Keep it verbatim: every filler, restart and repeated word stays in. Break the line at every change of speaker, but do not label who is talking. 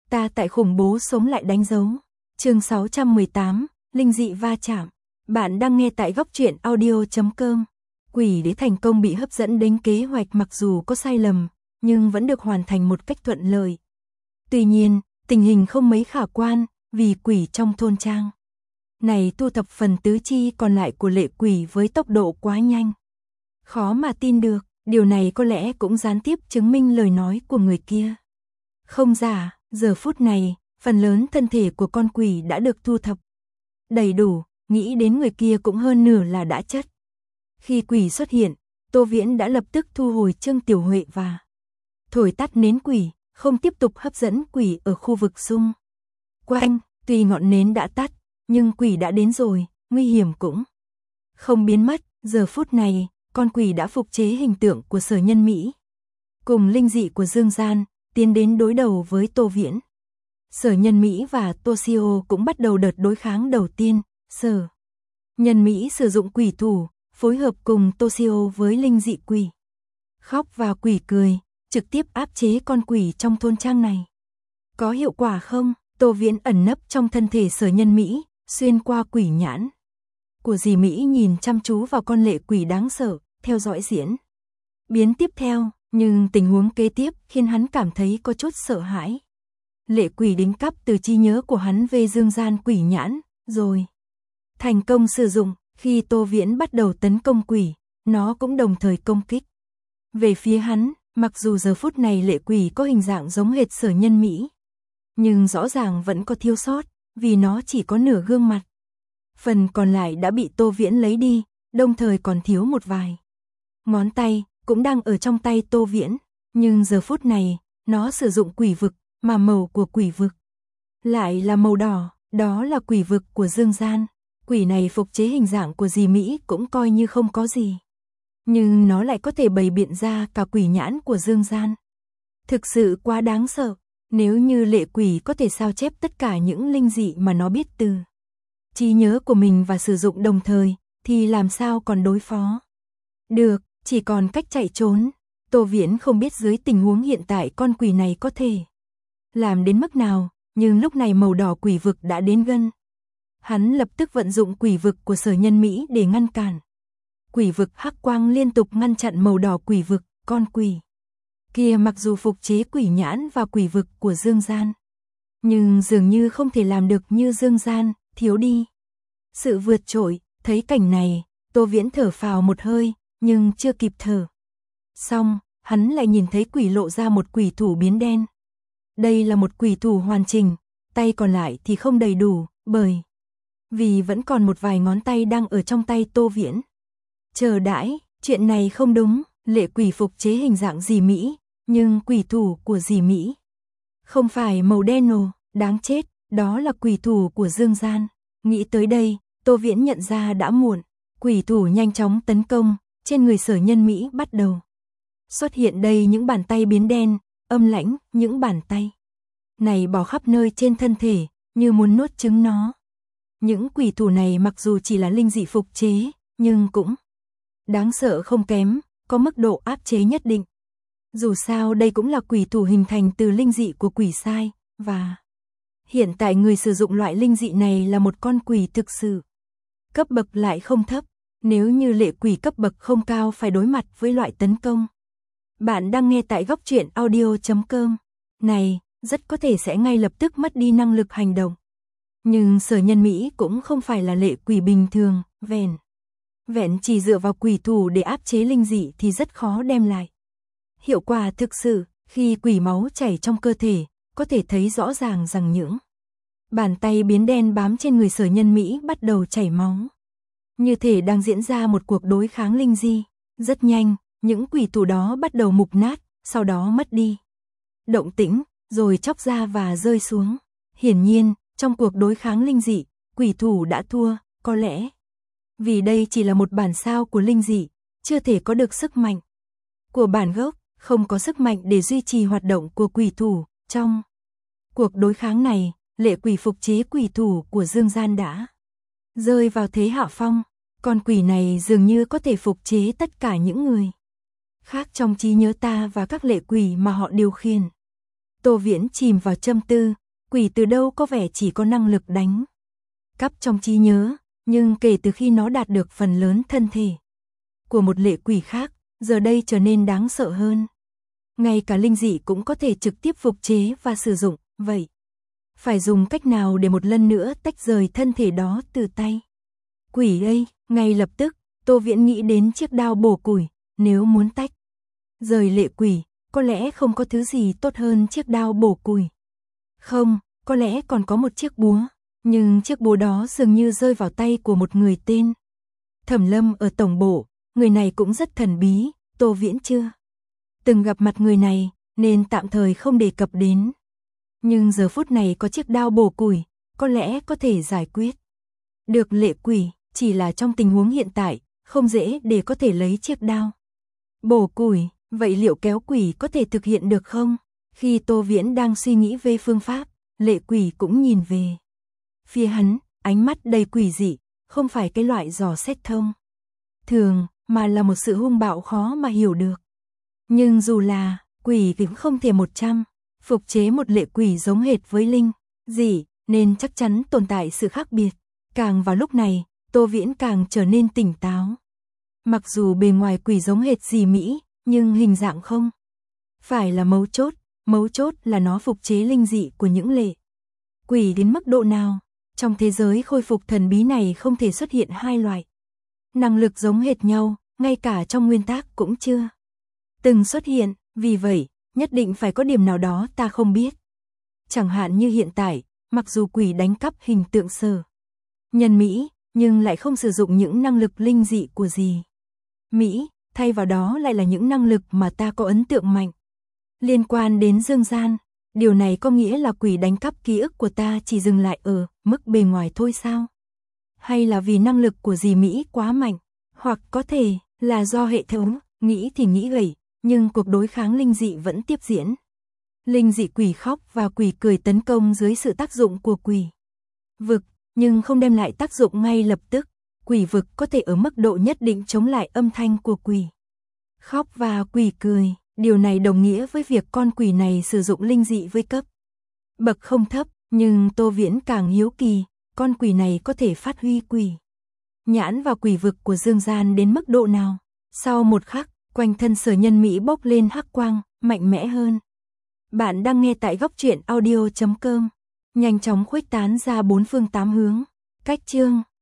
Ta tại khủng bố sống lại đánh dấu. Chương sáu trăm mười tám, linh dị va chạm. Bạn đang nghe tại góc truyện audio chấm com. Quỷ đế thành công bị hấp dẫn đến kế hoạch mặc dù có sai lầm, nhưng vẫn được hoàn thành một cách thuận lợi. Tuy nhiên, tình hình không mấy khả quan, vì quỷ trong thôn trang này thu thập phần tứ chi còn lại của lệ quỷ với tốc độ quá nhanh. Khó mà tin được, điều này có lẽ cũng gián tiếp chứng minh lời nói của người kia. Không giả, giờ phút này, phần lớn thân thể của con quỷ đã được thu thập đầy đủ, nghĩ đến người kia cũng hơn nửa là đã chất. Khi quỷ xuất hiện, Tô Viễn đã lập tức thu hồi Trương Tiểu Huệ và thổi tắt nến quỷ, không tiếp tục hấp dẫn quỷ ở khu vực xung quanh. Tuy ngọn nến đã tắt, nhưng quỷ đã đến rồi, nguy hiểm cũng không biến mất. Giờ phút này, con quỷ đã phục chế hình tượng của Sở Nhân Mỹ cùng linh dị của Dương Gian, tiến đến đối đầu với Tô Viễn. Sở Nhân Mỹ và Toshio cũng bắt đầu đợt đối kháng đầu tiên. Sở Nhân Mỹ sử dụng quỷ thủ, phối hợp cùng Toshio với linh dị quỷ khóc và quỷ cười, trực tiếp áp chế con quỷ trong thôn trang này. Có hiệu quả không? Tô Viễn ẩn nấp trong thân thể Sở Nhân Mỹ, xuyên qua quỷ nhãn của dì Mỹ nhìn chăm chú vào con lệ quỷ đáng sợ, theo dõi diễn biến tiếp theo, nhưng tình huống kế tiếp khiến hắn cảm thấy có chút sợ hãi. Lệ quỷ đính cắp từ trí nhớ của hắn về Dương Gian quỷ nhãn, rồi thành công sử dụng. Khi Tô Viễn bắt đầu tấn công quỷ, nó cũng đồng thời công kích về phía hắn. Mặc dù giờ phút này lệ quỷ có hình dạng giống hệt Sở Nhân Mỹ, nhưng rõ ràng vẫn có thiếu sót, vì nó chỉ có nửa gương mặt. Phần còn lại đã bị Tô Viễn lấy đi, đồng thời còn thiếu một vài ngón tay, cũng đang ở trong tay Tô Viễn. Nhưng giờ phút này, nó sử dụng quỷ vực, mà màu của quỷ vực lại là màu đỏ, đó là quỷ vực của Dương Gian. Quỷ này phục chế hình dạng của dì Mỹ cũng coi như không có gì, nhưng nó lại có thể bày biện ra cả quỷ nhãn của Dương Gian. Thực sự quá đáng sợ. Nếu như lệ quỷ có thể sao chép tất cả những linh dị mà nó biết từ trí nhớ của mình và sử dụng đồng thời, thì làm sao còn đối phó được, chỉ còn cách chạy trốn. Tô Viễn không biết dưới tình huống hiện tại con quỷ này có thể làm đến mức nào, nhưng lúc này màu đỏ quỷ vực đã đến gần. Hắn lập tức vận dụng quỷ vực của Sở Nhân Mỹ để ngăn cản. Quỷ vực hắc quang liên tục ngăn chặn màu đỏ quỷ vực. Con quỷ kia mặc dù phục chế quỷ nhãn và quỷ vực của Dương Gian, nhưng dường như không thể làm được như Dương Gian, thiếu đi sự vượt trội. Thấy cảnh này, Tô Viễn thở phào một hơi, nhưng chưa kịp thở xong, hắn lại nhìn thấy quỷ lộ ra một quỷ thủ biến đen. Đây là một quỷ thủ hoàn chỉnh, tay còn lại thì không đầy đủ, bởi vì vẫn còn một vài ngón tay đang ở trong tay Tô Viễn. Chờ đãi, chuyện này không đúng. Lệ quỷ phục chế hình dạng dì Mỹ, nhưng quỷ thủ của dì Mỹ không phải màu đen ồ, đáng chết, đó là quỷ thủ của Dương Gian. Nghĩ tới đây, Tô Viễn nhận ra đã muộn. Quỷ thủ nhanh chóng tấn công, trên người Sở Nhân Mỹ bắt đầu xuất hiện đây những bàn tay biến đen, âm lãnh. Những bàn tay này bò khắp nơi trên thân thể, như muốn nuốt trứng nó. Những quỷ thủ này mặc dù chỉ là linh dị phục chế, nhưng cũng đáng sợ không kém, có mức độ áp chế nhất định. Dù sao đây cũng là quỷ thủ hình thành từ linh dị của quỷ sai, và hiện tại người sử dụng loại linh dị này là một con quỷ thực sự. Cấp bậc lại không thấp, nếu như lệ quỷ cấp bậc không cao phải đối mặt với loại tấn công. Bạn đang nghe tại góc truyện audio chấm com. Này, rất có thể sẽ ngay lập tức mất đi năng lực hành động. Nhưng Sở Nhân Mỹ cũng không phải là lệ quỷ bình thường, vẻn Vẹn chỉ dựa vào quỷ thủ để áp chế linh dị thì rất khó đem lại hiệu quả thực sự. Khi quỷ máu chảy trong cơ thể, có thể thấy rõ ràng rằng những bàn tay biến đen bám trên người Sở Nhân Mỹ bắt đầu chảy máu. Như thể đang diễn ra một cuộc đối kháng linh dị. Rất nhanh, những quỷ thủ đó bắt đầu mục nát, sau đó mất đi động tĩnh, rồi chóc ra và rơi xuống. Hiển nhiên, trong cuộc đối kháng linh dị, quỷ thủ đã thua, có lẽ vì đây chỉ là một bản sao của linh dị, chưa thể có được sức mạnh của bản gốc, không có sức mạnh để duy trì hoạt động của quỷ thủ. Trong cuộc đối kháng này, lệ quỷ phục chế quỷ thủ của Dương Gian đã rơi vào thế hạ phong. Con quỷ này dường như có thể phục chế tất cả những người khác trong trí nhớ ta và các lệ quỷ mà họ điều khiển. Tô Viễn chìm vào châm tư, quỷ từ đâu có vẻ chỉ có năng lực đánh cắp trong trí nhớ, nhưng kể từ khi nó đạt được phần lớn thân thể của một lệ quỷ khác, giờ đây trở nên đáng sợ hơn. Ngay cả linh dị cũng có thể trực tiếp phục chế và sử dụng, vậy phải dùng cách nào để một lần nữa tách rời thân thể đó từ tay quỷ đây? Ngay lập tức, Tô Viễn nghĩ đến chiếc đao bổ củi, nếu muốn tách rời lệ quỷ, có lẽ không có thứ gì tốt hơn chiếc đao bổ củi. Không, có lẽ còn có một chiếc búa, nhưng chiếc búa đó dường như rơi vào tay của một người tên Thẩm Lâm ở tổng bộ, người này cũng rất thần bí, Tô Viễn chưa từng gặp mặt người này, nên tạm thời không đề cập đến. Nhưng giờ phút này có chiếc đao bổ củi, có lẽ có thể giải quyết được lệ quỷ, chỉ là trong tình huống hiện tại, không dễ để có thể lấy chiếc đao bổ củi, vậy liệu kéo quỷ có thể thực hiện được không? Khi Tô Viễn đang suy nghĩ về phương pháp, lệ quỷ cũng nhìn về phía hắn, ánh mắt đầy quỷ dị, không phải cái loại dò xét thông thường, mà là một sự hung bạo khó mà hiểu được. Nhưng dù là quỷ cũng không thể một trăm phục chế một lệ quỷ giống hệt với linh dị, nên chắc chắn tồn tại sự khác biệt. Càng vào lúc này, Tô Viễn càng trở nên tỉnh táo. Mặc dù bề ngoài quỷ giống hệt dì Mỹ, nhưng hình dạng không phải là mấu chốt, mấu chốt là nó phục chế linh dị của những lệ quỷ đến mức độ nào. Trong thế giới khôi phục thần bí này không thể xuất hiện hai loại năng lực giống hệt nhau, ngay cả trong nguyên tắc cũng chưa từng xuất hiện, vì vậy, nhất định phải có điểm nào đó ta không biết. Chẳng hạn như hiện tại, mặc dù quỷ đánh cắp hình tượng sở nhân Mỹ, nhưng lại không sử dụng những năng lực linh dị của dì Mỹ, thay vào đó lại là những năng lực mà ta có ấn tượng mạnh liên quan đến dương gian. Điều này có nghĩa là quỷ đánh cắp ký ức của ta chỉ dừng lại ở mức bề ngoài thôi sao? Hay là vì năng lực của dì Mỹ quá mạnh? Hoặc có thể là do hệ thống, nghĩ thì nghĩ vậy, nhưng cuộc đối kháng linh dị vẫn tiếp diễn. Linh dị quỷ khóc và quỷ cười tấn công dưới sự tác dụng của quỷ vực, nhưng không đem lại tác dụng ngay lập tức. Quỷ vực có thể ở mức độ nhất định chống lại âm thanh của quỷ khóc và quỷ cười. Điều này đồng nghĩa với việc con quỷ này sử dụng linh dị với cấp bậc không thấp, nhưng Tô Viễn càng hiếu kỳ, con quỷ này có thể phát huy quỷ nhãn vào quỷ vực của dương gian đến mức độ nào. Sau một khắc, quanh thân Sở Nhân Mỹ bốc lên hắc quang, mạnh mẽ hơn. Bạn đang nghe tại góc truyện audio chấm com, nhanh chóng khuếch tán ra bốn phương tám hướng. Cách chương